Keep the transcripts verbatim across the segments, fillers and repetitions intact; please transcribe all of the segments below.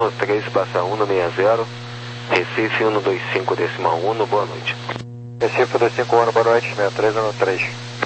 três passa um seis zero, Recife cento e vinte e cinco decimal um, boa noite. Recife cento e vinte e cinco, boa noite, sessenta e três um três.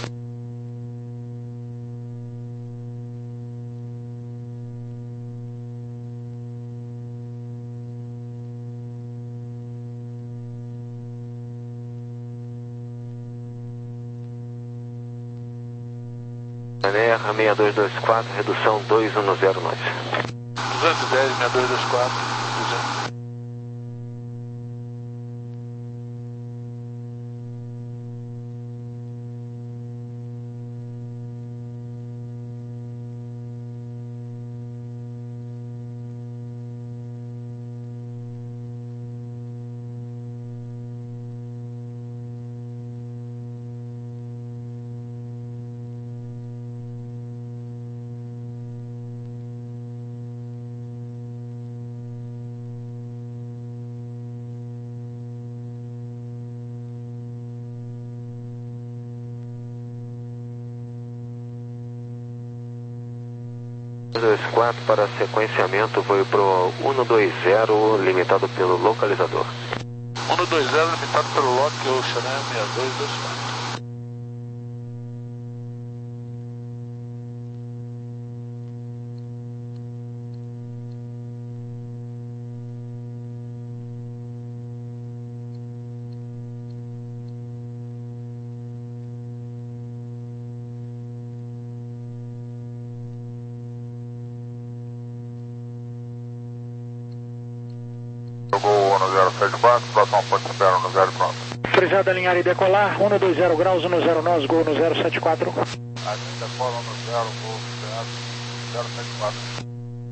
Aner seis dois dois quatro, redução dois um zero nove. duzentos e dez, seis dois dois quatro, duzentos. dois quatro para sequenciamento, foi pro cento e vinte, limitado pelo localizador. cento e vinte, limitado pelo Lock Ocean, né? seis dois dois quatro. Jogou um zero sete quatro, próximo ponto espera um zero pronto. Autorizado a alinhar e decolar, cento e vinte graus, um zero nós, gol no zero sete quatro. Alinha decola um zero, gol no zero sete quatro.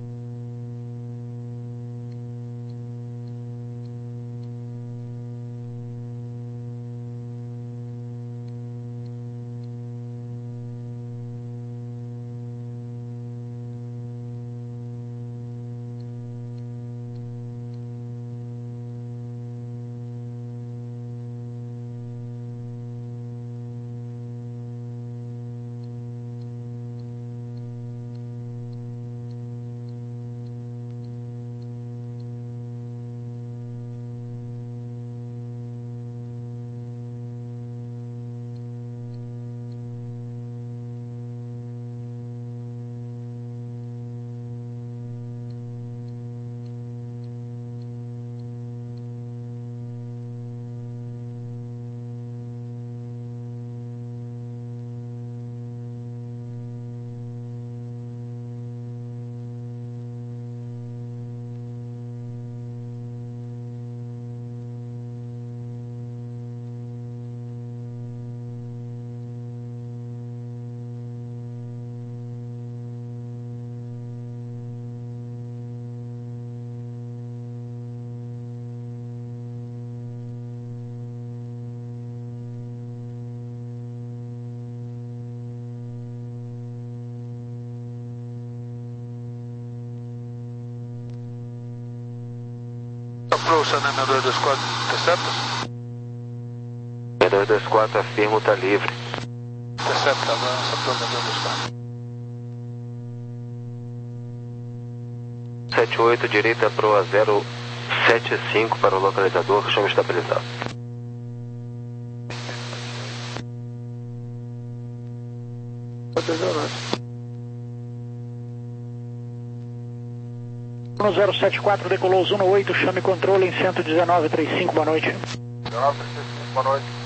Approach, né? seis dois dois quatro, intercepta? seis dois dois quatro, afirmo, tá livre. Intercepta, avança para seis dois dois quatro. sete oito, direita pro A zero sete cinco para o localizador, chama estabilizado. um zero sete quatro, decolou Zuno oito, chame controle em cento e dezenove trinta e cinco, boa noite. dezenove trinta e cinco, boa noite.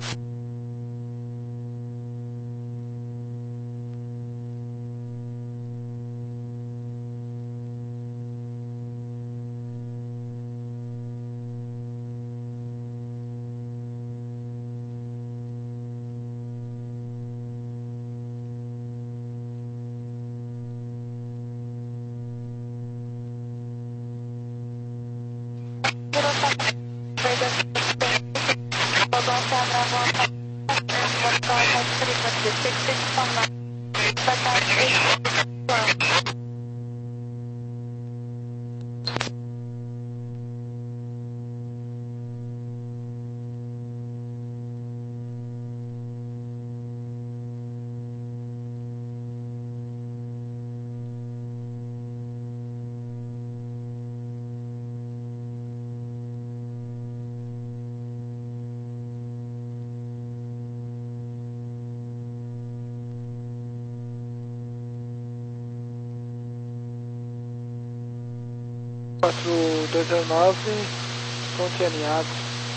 quatro dois zero nove, ponto alinhado.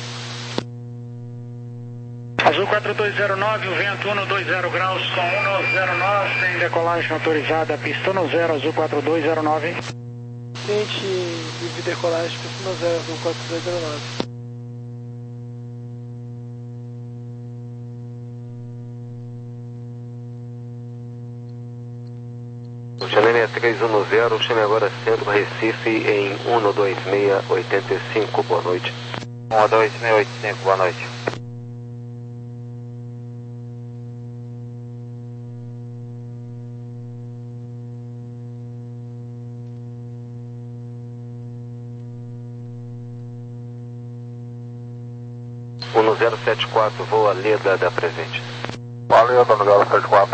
Azul quatro dois zero nove, o vento um dois zero graus com um zero nove, tem decolagem autorizada, pista um zero, Azul quatro dois zero nove. Cliente, livre decolagem, pista um zero, Azul quatro dois zero nove. Chame três um zero, chame agora Centro Recife em um dois seis oito cinco, boa noite. um dois seis oito cinco, boa noite. um zero sete quatro, voa Leda da presente. Valeu, um zero sete quatro.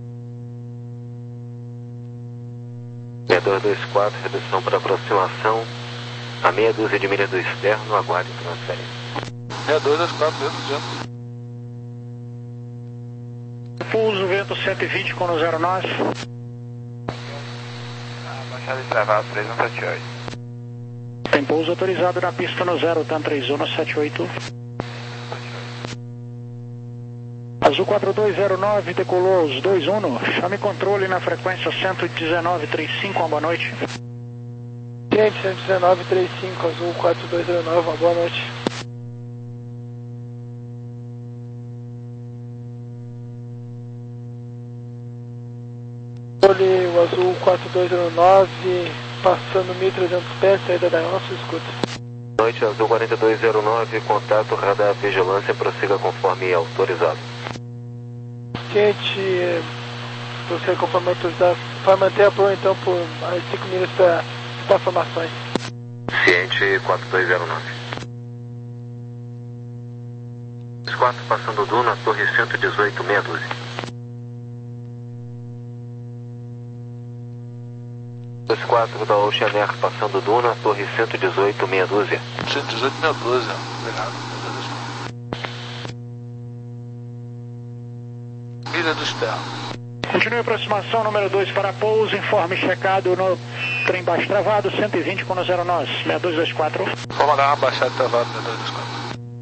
seis dois dois quatro, redução para aproximação a meia dúzia de milhas do externo, aguarde transferência. seis dois dois quatro, duzentos. Pouso, vento cento e vinte com zero nove. Baixada estrevada três um sete oito. Tem pouso autorizado na pista no zero, TAM três um sete oito. Azul quatro dois zero nove, decolou os dois um, chame controle na frequência cento e dezenove trinta e cinco, uma boa noite. Cliente cento e dezenove trinta e cinco, Azul quatro dois zero nove, uma boa noite. Controle, o Azul quatro dois zero nove, passando mil e trezentos pés, saída da nossa escuta. Boa noite, Azul quatro dois zero nove, contato, radar, vigilância, prossiga conforme autorizado. Cliente, você conforme autorizado, vai manter a proa então por mais cinco milhas para para formações. Ciente quatro dois zero nove. quatro passando Duna, torre cento e dezoito, meia dúzia. dois quatro da Ocean Air passando Duna, torre cento e dezoito, meia dúzia. cento e dezoito, meia dúzia. Obrigado. Milha do externo. Continue a aproximação, número dois para pouso, informe checado no trem baixo travado, cento e vinte com zero nove, seis dois dois quatro. Vou mandar uma baixada travada, seis dois dois quatro.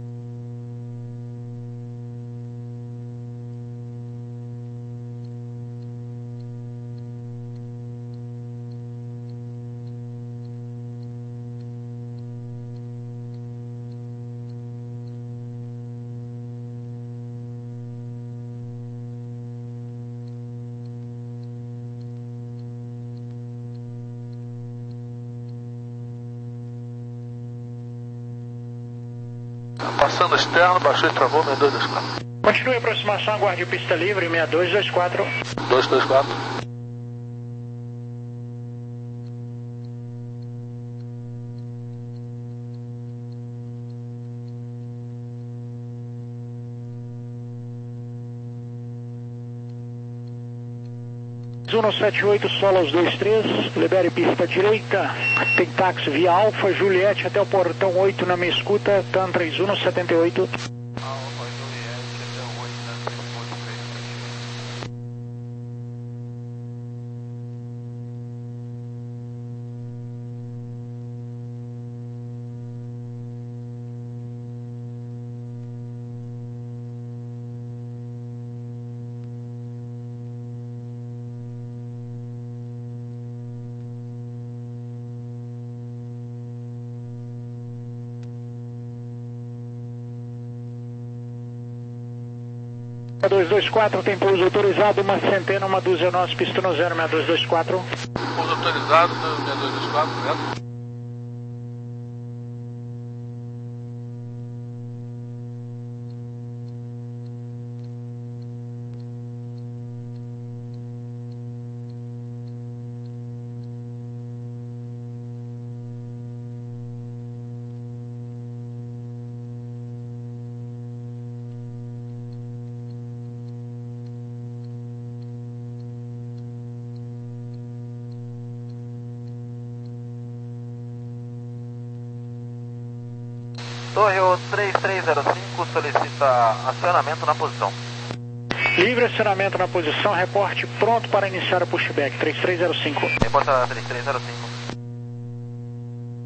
Passando externo, baixou e travou, seis dois dois quatro. Continue a aproximação, aguarde pista livre, seis dois dois quatro. dois dois quatro. um sete oito, solo aos dois três, libere pista direita, tem táxi via Alfa, Juliette até o portão oito na minha escuta, TAM três um sete oito. seis dois dois quatro, tem pouso autorizado, uma centena, uma dúzia nossa, pista no zero, seis dois dois quatro. Pouso autorizado, seis dois dois quatro, correto? Torre três três zero cinco solicita acionamento na posição. Livre acionamento na posição, reporte pronto para iniciar o pushback, três três zero cinco. Reporta três três zero cinco.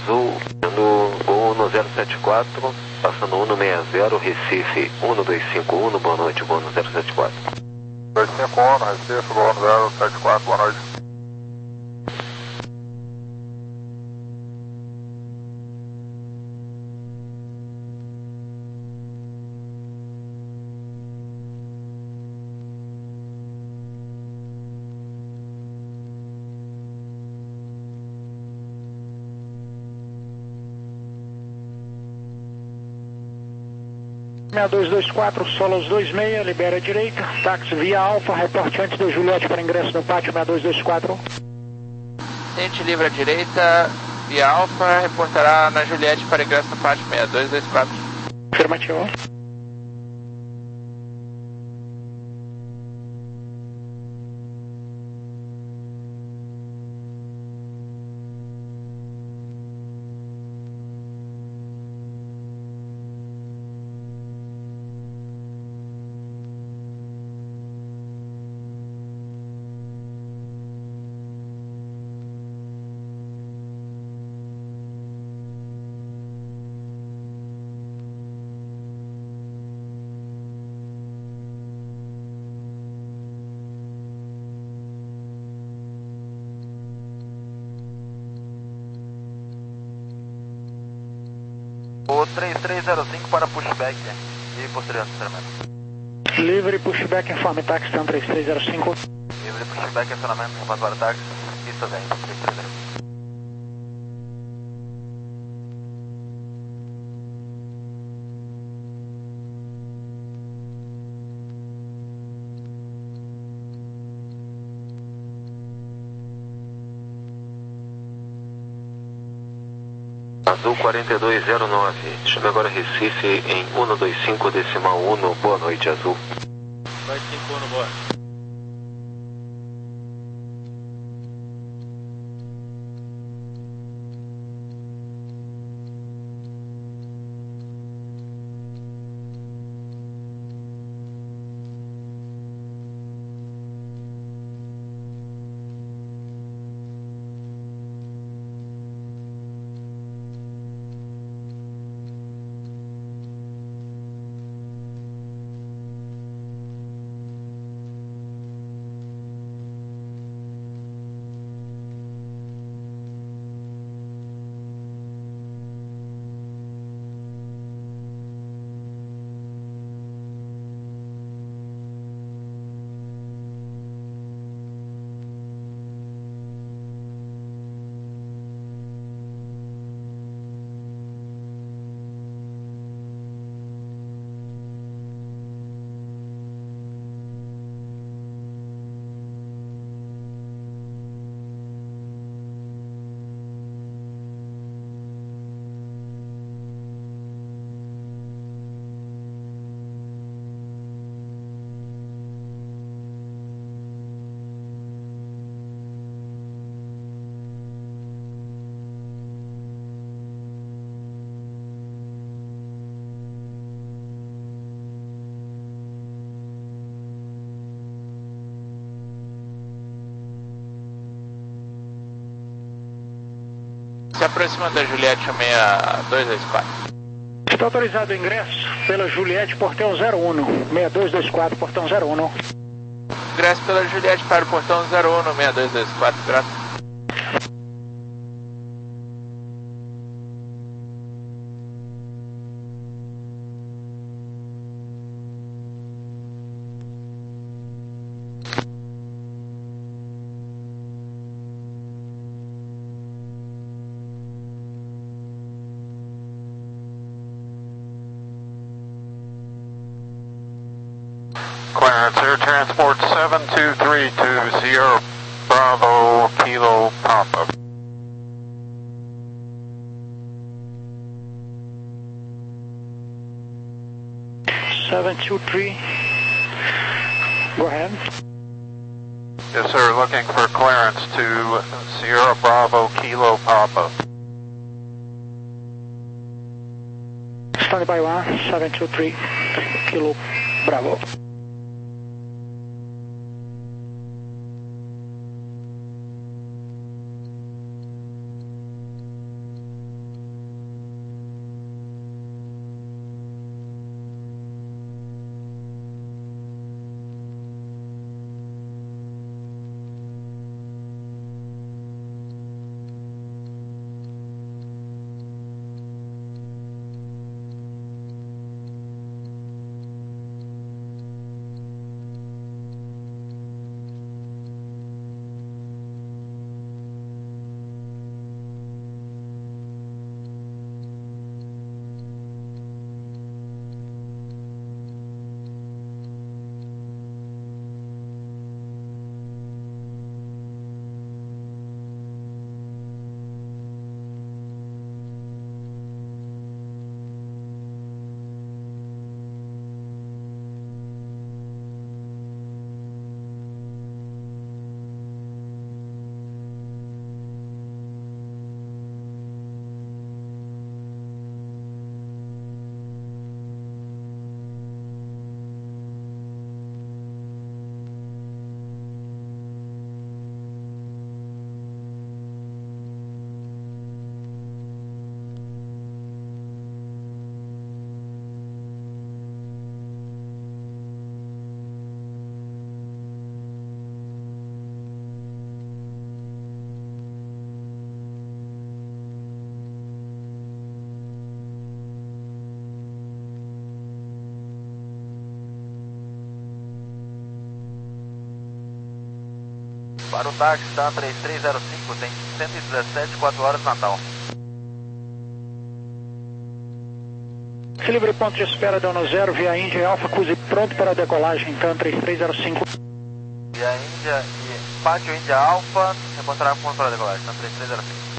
Azul, no Gol no zero sete quatro, passando um no seis zero, Recife um no dois cinco um, boa noite, Gol no zero sete quatro. dois cinco um, Recife, Gol no zero sete quatro, boa noite. seis dois dois quatro, Solos dois seis, libera a direita, táxi via Alfa, reporte antes da Juliette para ingresso no pátio seis dois dois quatro. Tente livre à direita, via Alfa, reportará na Juliette para ingresso no pátio seis dois dois quatro. Afirmativo. O três três zero cinco para pushback e posterior acionamento. Livre pushback, informe táxi, T A M três três zero cinco. Livre pushback, acionamento, informado para táxi, pista vento, três três zero cinco. Azul quarenta e dois zero nove, chama agora Recife em um dois cinco decimal um, boa noite, Azul. dois cinco um, boa. Se aproxima da Juliette seis dois dois quatro. Está autorizado o ingresso pela Juliette, portão zero um, seis dois dois quatro, portão zero um. Ingresso pela Juliette para o portão zero um, seis dois dois quatro, graças. Clarence Air Transport seven two three to Sierra Bravo Kilo Papa. seven two three, go ahead. Yes, sir. Looking for clearance to Sierra Bravo Kilo Papa. Standing by one, seven two three, Kilo Bravo. Para o táxi, TAM três três zero cinco, tem cento e dezessete, quatro horas Natal. Livre ponto de espera, dano zero, via Índia Alfa, Cuse pronto para decolagem, TAM três três zero cinco. Via Índia e Pátio Índia Alfa, reportará ponto para decolagem, TAM três três zero cinco.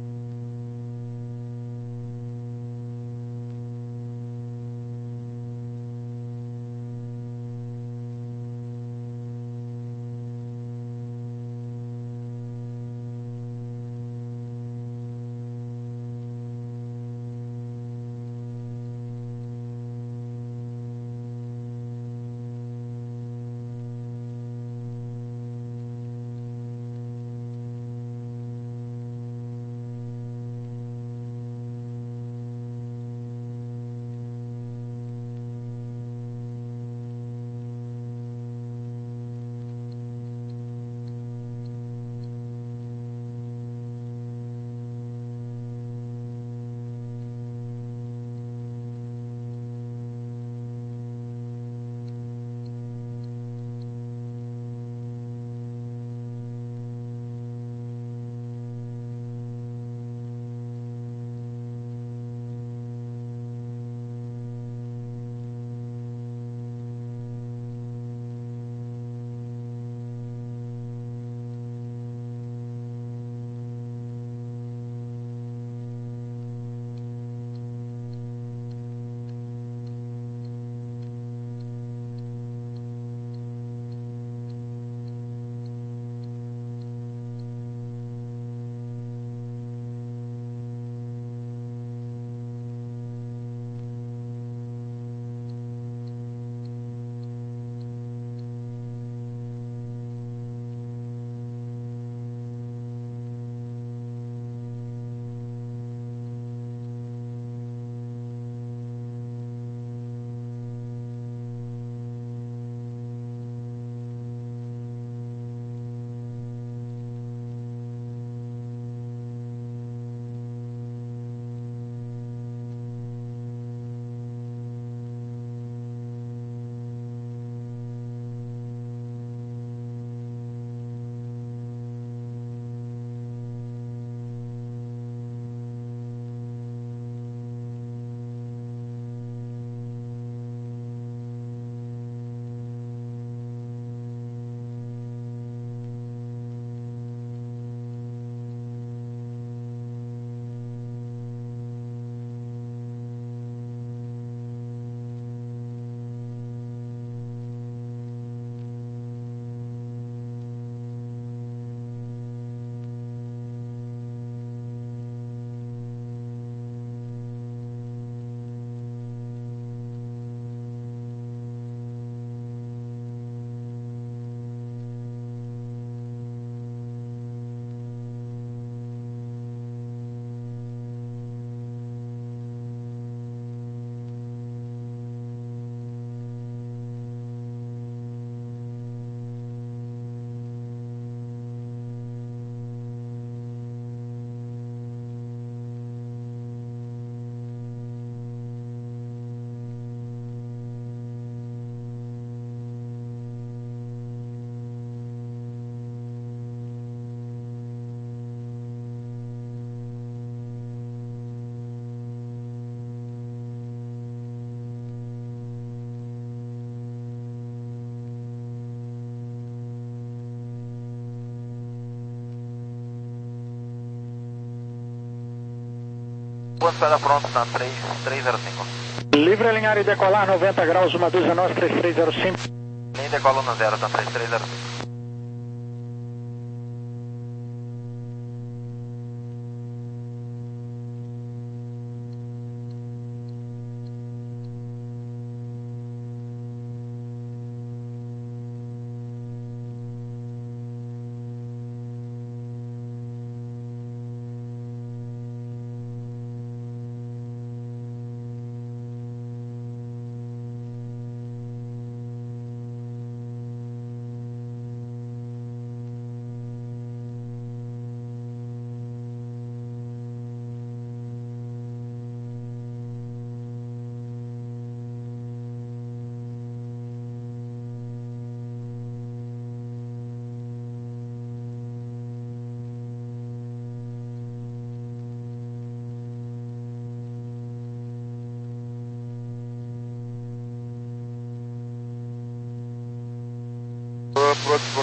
Ponto espera pronto, TAM três três zero cinco. Livre alinhar e decolar, noventa graus, uma dúzia nós, três três zero cinco. Nem decola na zero, TAM três três zero cinco.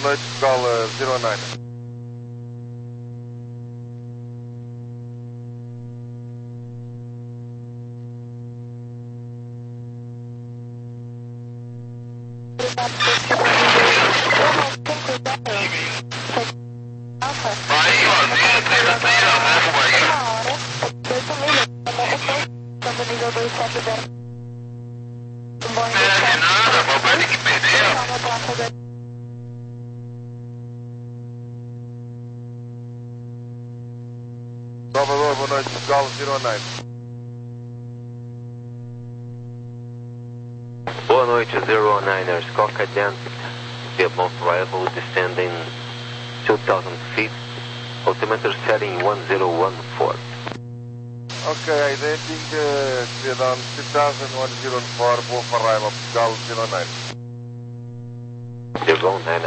boa noite, Portugal zero nove. Salvador, boa noite, Portugal zero nove. Boa noite, zero nine, Scott Identity, the most reliable descending two thousand feet, altimeter setting one zero one four. Okay, identing, uh, clear down two thousand, one zero four, boa for arrival, Portugal zero nine. zero nine.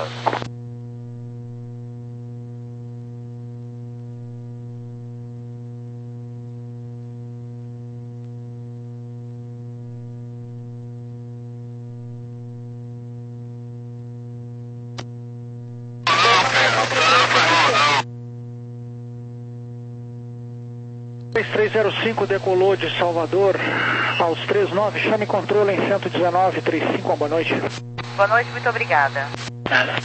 três três zero cinco decolou de Salvador aos três nove, chame controle em cento e dezenove, trinta e cinco, boa noite. Boa noite, muito obrigada. Nada.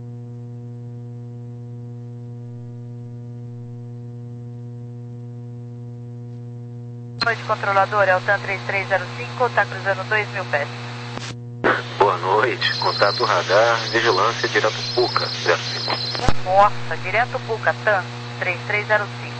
Boa noite, controlador, é o TAM três três zero cinco, está cruzando dois mil pés. Boa noite, contato radar, vigilância direto Puca, zero cinco. Nossa, direto Puca, TAM três três zero cinco.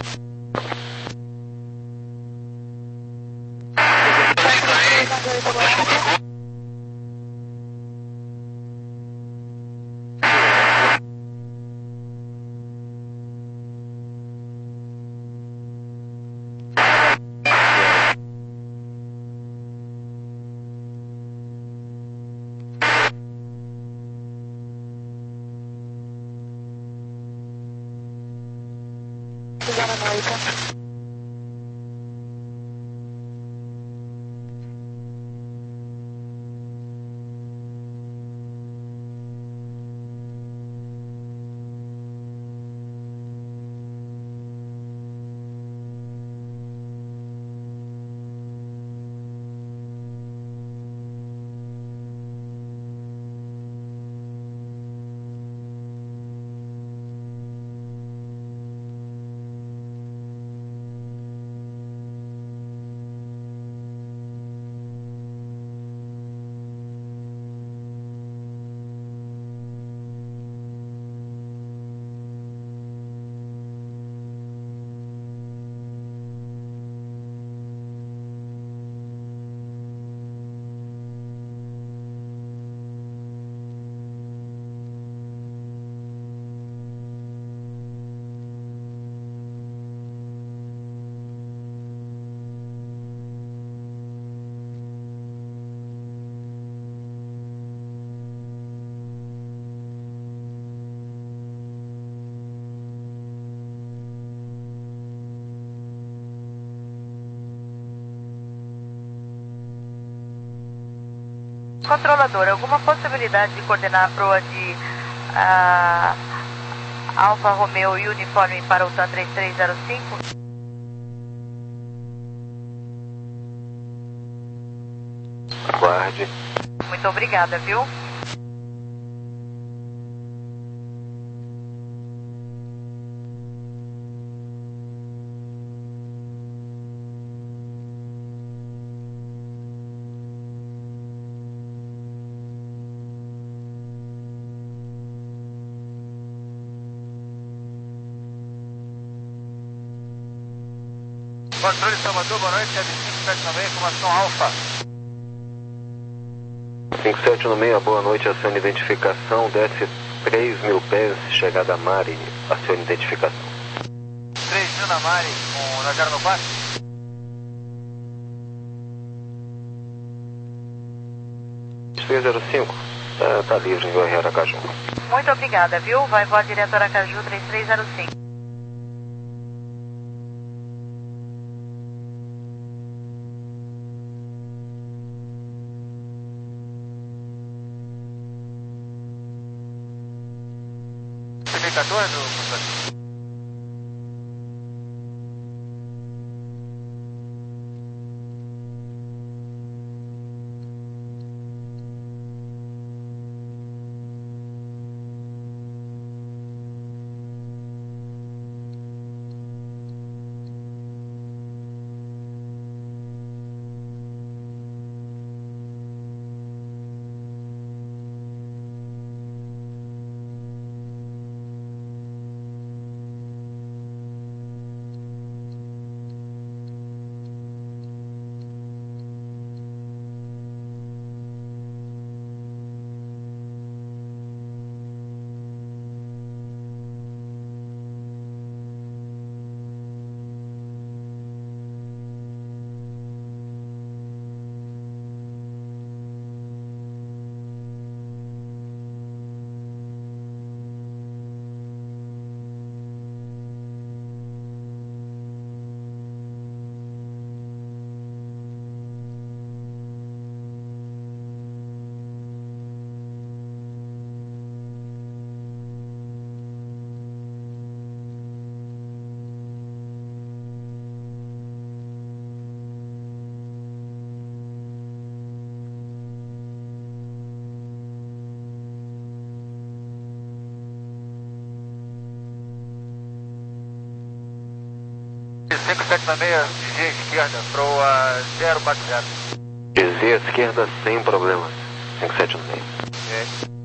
Controlador, alguma possibilidade de coordenar a proa de uh, Alfa Romeo e Uniforme para o TAM três três zero cinco? Aguarde. Muito obrigada, viu? Controle Salvador, boa noite, é de cinco sete nove, informação Alfa. cinco sete nove, boa noite, acione identificação, desce três mil pés, chegada a Mari, acione identificação. três mil na Mari, com radar no passe. três zero cinco, tá, tá livre em Aracaju. Muito obrigada, viu? Vai voar direto a Aracaju três três zero cinco. C V quatorze, professor? cinco sete seis, G esquerda, proa zero quatro zero. G Z esquerda sem problemas. cinco sete seis. Ok.